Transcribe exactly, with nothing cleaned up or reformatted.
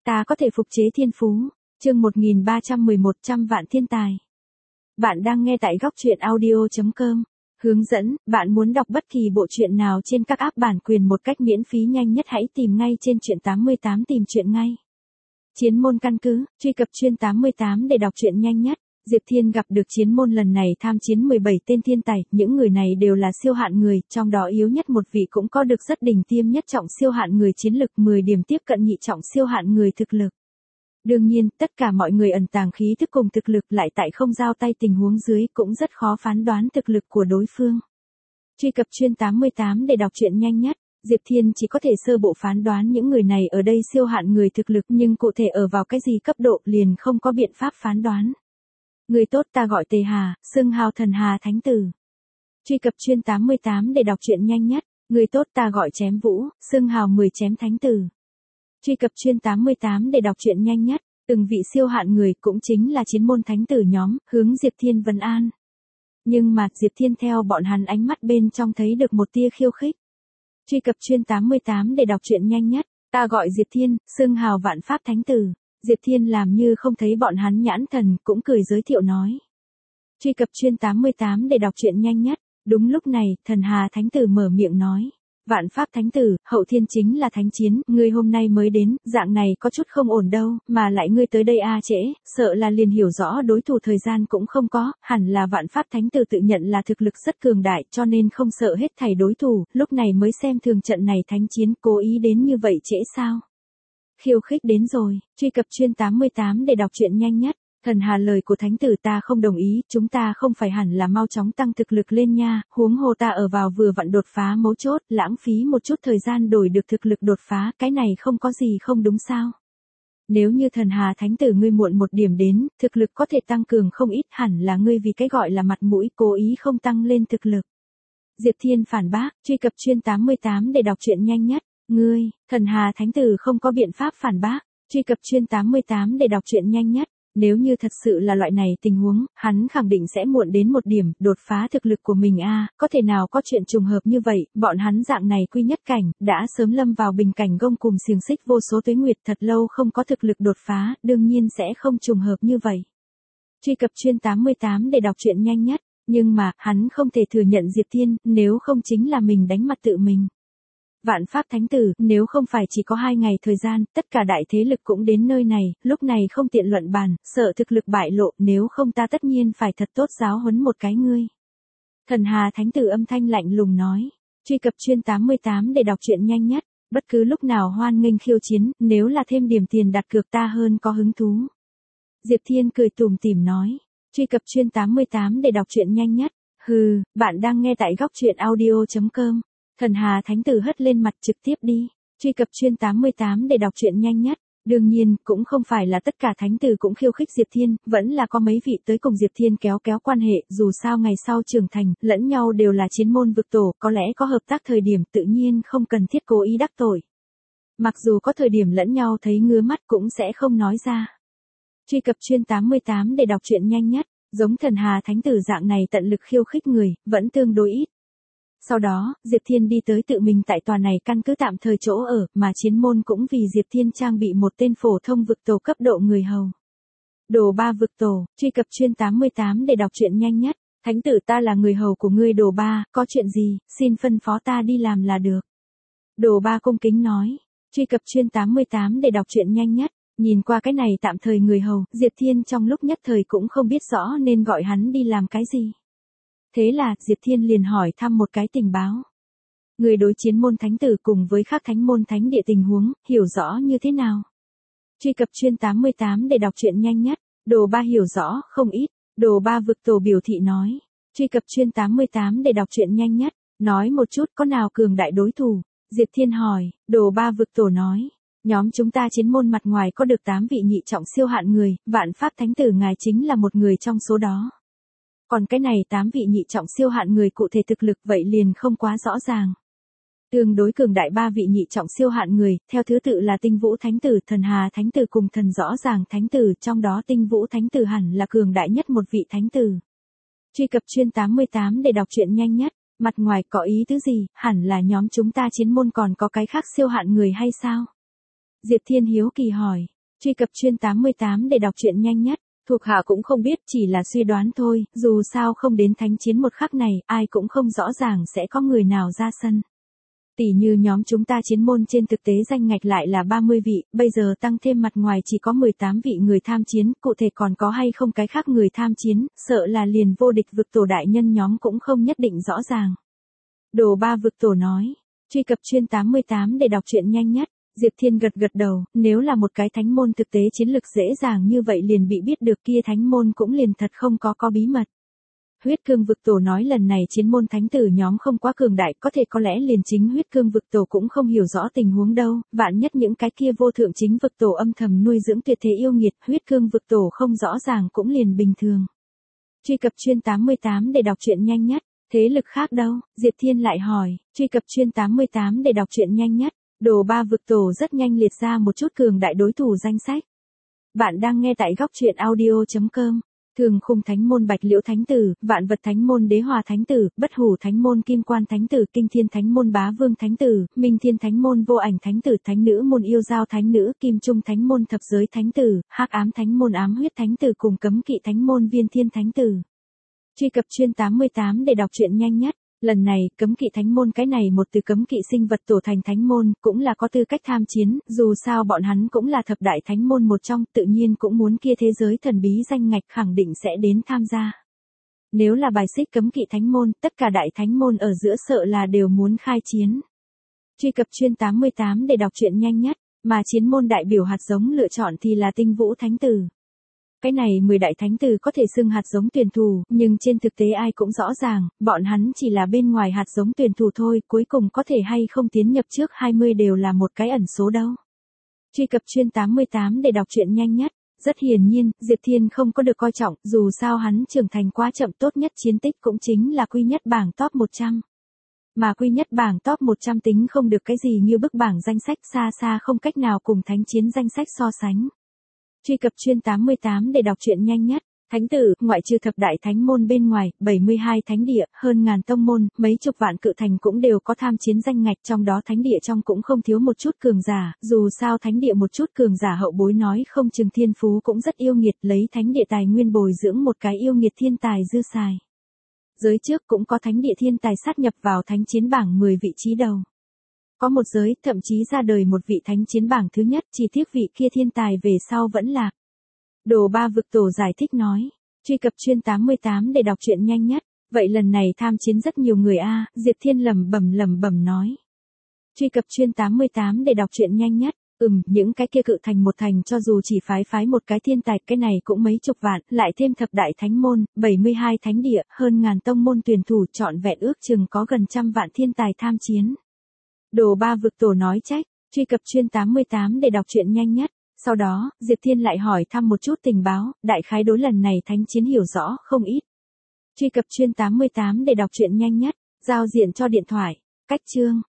Ta có thể phục chế thiên phú. Chương một nghìn ba trăm mười một trăm vạn thiên tài. Bạn đang nghe tại góc truyện audio chấm com. Hướng dẫn, bạn muốn đọc bất kỳ bộ truyện nào trên các app bản quyền một cách miễn phí nhanh nhất hãy tìm ngay trên truyện tám mươi tám tìm truyện ngay. Chiến môn căn cứ, truy cập chuyên tám mươi tám để đọc truyện nhanh nhất. Diệp Thiên gặp được chiến môn lần này tham chiến mười bảy tên thiên tài, những người này đều là siêu hạn người, trong đó yếu nhất một vị cũng có được rất đỉnh tiêm nhất trọng siêu hạn người chiến lực mười điểm tiếp cận nhị trọng siêu hạn người thực lực. Đương nhiên, tất cả mọi người ẩn tàng khí thức cùng thực lực lại tại không giao tay tình huống dưới cũng rất khó phán đoán thực lực của đối phương. Truy cập chuyên tám mươi tám để đọc truyện nhanh nhất. Diệp Thiên chỉ có thể sơ bộ phán đoán những người này ở đây siêu hạn người thực lực nhưng cụ thể ở vào cái gì cấp độ liền không có biện pháp phán đoán. Người tốt ta gọi Tề Hà, xưng hào thần Hà Thánh Tử. Truy cập chuyên tám mươi tám để đọc truyện nhanh nhất. Người tốt ta gọi Chém Vũ, xưng hào mười chém Thánh Tử. Truy cập chuyên tám mươi tám để đọc truyện nhanh nhất. Từng vị siêu hạn người cũng chính là chiến môn thánh tử nhóm, hướng Diệp Thiên vấn an. Nhưng mà Diệp Thiên theo bọn hắn ánh mắt bên trong thấy được một tia khiêu khích. Truy cập chuyên tám mươi tám để đọc truyện nhanh nhất. Ta gọi Diệp Thiên, xưng hào vạn pháp thánh tử. Diệp Thiên làm như không thấy bọn hắn nhãn thần, cũng cười giới thiệu nói. Truy cập chuyên tám mươi tám để đọc truyện nhanh nhất. Đúng lúc này, thần Hà Thánh Tử mở miệng nói. Vạn pháp thánh tử, hậu thiên chính là thánh chiến, ngươi hôm nay mới đến, dạng này có chút không ổn đâu, mà lại ngươi tới đây a trễ, sợ là liền hiểu rõ đối thủ thời gian cũng không có, hẳn là vạn pháp thánh tử tự nhận là thực lực rất cường đại cho nên không sợ hết thảy đối thủ, lúc này mới xem thường trận này thánh chiến, cố ý đến như vậy trễ sao? Khiêu khích đến rồi, truy cập chuyên tám mươi tám để đọc truyện nhanh nhất. Thần Hà lời của thánh tử ta không đồng ý, chúng ta không phải hẳn là mau chóng tăng thực lực lên nha, huống hồ ta ở vào vừa vặn đột phá mấu chốt, lãng phí một chút thời gian đổi được thực lực đột phá, cái này không có gì không đúng sao. Nếu như thần Hà thánh tử ngươi muộn một điểm đến, thực lực có thể tăng cường không ít, hẳn là ngươi vì cái gọi là mặt mũi cố ý không tăng lên thực lực. Diệp Thiên phản bác, truy cập chuyên tám mươi tám để đọc truyện nhanh nhất. Ngươi, thần Hà thánh tử không có biện pháp phản bác, truy cập chuyên tám mươi tám để đọc truyện nhanh nhất. Nếu như thật sự là loại này tình huống, hắn khẳng định sẽ muộn đến một điểm, đột phá thực lực của mình a, à, có thể nào có chuyện trùng hợp như vậy, bọn hắn dạng này quy nhất cảnh, đã sớm lâm vào bình cảnh gông cùng xiềng xích vô số tuế nguyệt thật lâu không có thực lực đột phá, đương nhiên sẽ không trùng hợp như vậy. Truy cập chuyên tám mươi tám để đọc truyện nhanh nhất, nhưng mà, hắn không thể thừa nhận Diệp Thiên, nếu không chính là mình đánh mặt tự mình. Vạn pháp thánh tử, nếu không phải chỉ có hai ngày thời gian, tất cả đại thế lực cũng đến nơi này, lúc này không tiện luận bàn, sợ thực lực bại lộ, nếu không ta tất nhiên phải thật tốt giáo huấn một cái ngươi. Thần Hà thánh tử âm thanh lạnh lùng nói. Truy cập chuyên tám mươi tám để đọc truyện nhanh nhất. Bất cứ lúc nào hoan nghênh khiêu chiến, nếu là thêm điểm tiền đặt cược ta hơn có hứng thú. Diệp Thiên cười tủm tỉm nói. Truy cập chuyên tám mươi tám để đọc truyện nhanh nhất. Hừ, bạn đang nghe tại góc truyện audio chấm com. Thần Hà Thánh Tử hất lên mặt trực tiếp đi. Truy cập chuyên tám mươi tám để đọc truyện nhanh nhất. Đương nhiên, cũng không phải là tất cả Thánh Tử cũng khiêu khích Diệp Thiên, vẫn là có mấy vị tới cùng Diệp Thiên kéo kéo quan hệ, dù sao ngày sau trưởng thành, lẫn nhau đều là chiến môn vực tổ, có lẽ có hợp tác thời điểm tự nhiên không cần thiết cố ý đắc tội. Mặc dù có thời điểm lẫn nhau thấy ngứa mắt cũng sẽ không nói ra. Truy cập chuyên tám mươi tám để đọc truyện nhanh nhất. Giống thần Hà Thánh Tử dạng này tận lực khiêu khích người, vẫn tương đối ít. Sau đó, Diệp Thiên đi tới tự mình tại tòa này căn cứ tạm thời chỗ ở, mà chiến môn cũng vì Diệp Thiên trang bị một tên phổ thông vực tổ cấp độ người hầu. Đồ ba vực tổ, truy cập chuyên tám mươi tám để đọc truyện nhanh nhất. Thánh tử ta là người hầu của ngươi Đồ ba, có chuyện gì, xin phân phó ta đi làm là được. Đồ ba cung kính nói. Truy cập chuyên tám mươi tám để đọc truyện nhanh nhất. Nhìn qua cái này tạm thời người hầu, Diệp Thiên trong lúc nhất thời cũng không biết rõ nên gọi hắn đi làm cái gì. Thế là, Diệp Thiên liền hỏi thăm một cái tình báo. Người đối chiến môn thánh tử cùng với khác thánh môn thánh địa tình huống, hiểu rõ như thế nào? Truy cập chuyên tám mươi tám để đọc truyện nhanh nhất. Đồ ba hiểu rõ, không ít. Đồ ba vực tổ biểu thị nói. Truy cập chuyên tám mươi tám để đọc truyện nhanh nhất. Nói một chút có nào cường đại đối thủ? Diệp Thiên hỏi. Đồ ba vực tổ nói. Nhóm chúng ta chiến môn mặt ngoài có được tám vị nhị trọng siêu hạn người, vạn pháp thánh tử ngài chính là một người trong số đó. Còn cái này tám vị nhị trọng siêu hạn người cụ thể thực lực vậy liền không quá rõ ràng. Tương đối cường đại ba vị nhị trọng siêu hạn người, theo thứ tự là Tinh Vũ Thánh Tử, Thần Hà Thánh Tử cùng Thần Rõ Ràng Thánh Tử, trong đó Tinh Vũ Thánh Tử hẳn là cường đại nhất một vị Thánh Tử. Truy cập chuyên tám mươi tám để đọc truyện nhanh nhất. Mặt ngoài có ý tứ gì, hẳn là nhóm chúng ta chiến môn còn có cái khác siêu hạn người hay sao? Diệp Thiên hiếu kỳ hỏi. Truy cập chuyên tám mươi tám để đọc truyện nhanh nhất. Thuộc hạ cũng không biết, chỉ là suy đoán thôi, dù sao không đến thánh chiến một khắc này, ai cũng không rõ ràng sẽ có người nào ra sân. Tỷ như nhóm chúng ta chiến môn trên thực tế danh ngạch lại là ba mươi vị, bây giờ tăng thêm mặt ngoài chỉ có mười tám vị người tham chiến, cụ thể còn có hay không cái khác người tham chiến, sợ là liền vô địch vực tổ đại nhân nhóm cũng không nhất định rõ ràng. Đồ ba vực tổ nói, truy cập chuyên tám mươi tám để đọc truyện nhanh nhất. Diệp Thiên gật gật đầu, nếu là một cái thánh môn thực tế chiến lực dễ dàng như vậy liền bị biết được kia thánh môn cũng liền thật không có có bí mật. Huyết cương vực tổ nói lần này chiến môn thánh tử nhóm không quá cường đại, có thể có lẽ liền chính huyết cương vực tổ cũng không hiểu rõ tình huống đâu, vạn nhất những cái kia vô thượng chính vực tổ âm thầm nuôi dưỡng tuyệt thế yêu nghiệt, huyết cương vực tổ không rõ ràng cũng liền bình thường. Truy cập chuyên tám mươi tám để đọc truyện nhanh nhất. Thế lực khác đâu? Diệp Thiên lại hỏi, truy cập chuyên tám mươi tám để đọc truyện nhanh nhất. Đồ ba vực tổ rất nhanh liệt ra một chút cường đại đối thủ danh sách. Bạn đang nghe tại góc truyện audio chấm com. Thường khung thánh môn Bạch Liễu Thánh Tử, Vạn Vật Thánh môn Đế Hòa Thánh Tử, Bất Hủ Thánh môn Kim Quan Thánh Tử, Kinh Thiên Thánh môn Bá Vương Thánh Tử, Minh Thiên Thánh môn Vô Ảnh Thánh Tử, Thánh nữ môn Yêu Giao Thánh Nữ, Kim Trung Thánh môn Thập Giới Thánh Tử, Hắc Ám Thánh môn Ám Huyết Thánh Tử cùng Cấm Kỵ Thánh môn Viên Thiên Thánh Tử. Truy cập chuyên tám mươi tám để đọc truyện nhanh nhất. Lần này, cấm kỵ thánh môn cái này một từ cấm kỵ sinh vật tổ thành thánh môn, cũng là có tư cách tham chiến, dù sao bọn hắn cũng là thập đại thánh môn một trong, tự nhiên cũng muốn kia thế giới thần bí danh ngạch khẳng định sẽ đến tham gia. Nếu là bài xích cấm kỵ thánh môn, tất cả đại thánh môn ở giữa sợ là đều muốn khai chiến. Truy cập chuyên tám mươi tám để đọc truyện nhanh nhất, mà chiến môn đại biểu hạt giống lựa chọn thì là Tinh Vũ Thánh Tử. Cái này mười đại thánh tử có thể xưng hạt giống tuyển thủ, nhưng trên thực tế ai cũng rõ ràng, bọn hắn chỉ là bên ngoài hạt giống tuyển thủ thôi, cuối cùng có thể hay không tiến nhập trước hai mươi đều là một cái ẩn số đâu. Truy cập chuyên tám mươi tám để đọc truyện nhanh nhất. Rất hiển nhiên, Diệp Thiên không có được coi trọng, dù sao hắn trưởng thành quá chậm, tốt nhất chiến tích cũng chính là quy nhất bảng top một trăm. Mà quy nhất bảng top một trăm tính không được cái gì như bức bảng danh sách, xa xa không cách nào cùng thánh chiến danh sách so sánh. Truy cập chuyên tám mươi tám để đọc truyện nhanh nhất. Thánh tử, ngoại trừ thập đại thánh môn bên ngoài, bảy mươi hai thánh địa, hơn ngàn tông môn, mấy chục vạn cự thành cũng đều có tham chiến danh ngạch, trong đó thánh địa trong cũng không thiếu một chút cường giả, dù sao thánh địa một chút cường giả hậu bối nói không chừng thiên phú cũng rất yêu nghiệt, lấy thánh địa tài nguyên bồi dưỡng một cái yêu nghiệt thiên tài dư xài. Giới trước cũng có thánh địa thiên tài sát nhập vào thánh chiến bảng mười vị trí đầu. Có một giới, thậm chí ra đời một vị thánh chiến bảng thứ nhất, chỉ tiếc vị kia thiên tài về sau vẫn lạc. Đồ ba vực tổ giải thích nói, truy cập chuyên tám mươi tám để đọc truyện nhanh nhất. Vậy lần này tham chiến rất nhiều người a, Diệp Thiên lẩm bẩm lẩm bẩm nói. Truy cập chuyên tám mươi tám để đọc truyện nhanh nhất. Ừm, những cái kia cự thành một thành cho dù chỉ phái phái một cái thiên tài, cái này cũng mấy chục vạn, lại thêm thập đại thánh môn, bảy mươi hai thánh địa, hơn ngàn tông môn tuyển thủ, trọn vẹn ước chừng có gần trăm vạn thiên tài tham chiến. Đồ ba vực tổ nói trách, truy cập chuyên tám mươi tám để đọc truyện nhanh nhất. Sau đó, Diệp Thiên lại hỏi thăm một chút tình báo, đại khái đối lần này thánh chiến hiểu rõ không ít. Truy cập chuyên tám mươi tám để đọc truyện nhanh nhất. Giao diện cho điện thoại. Cách chương.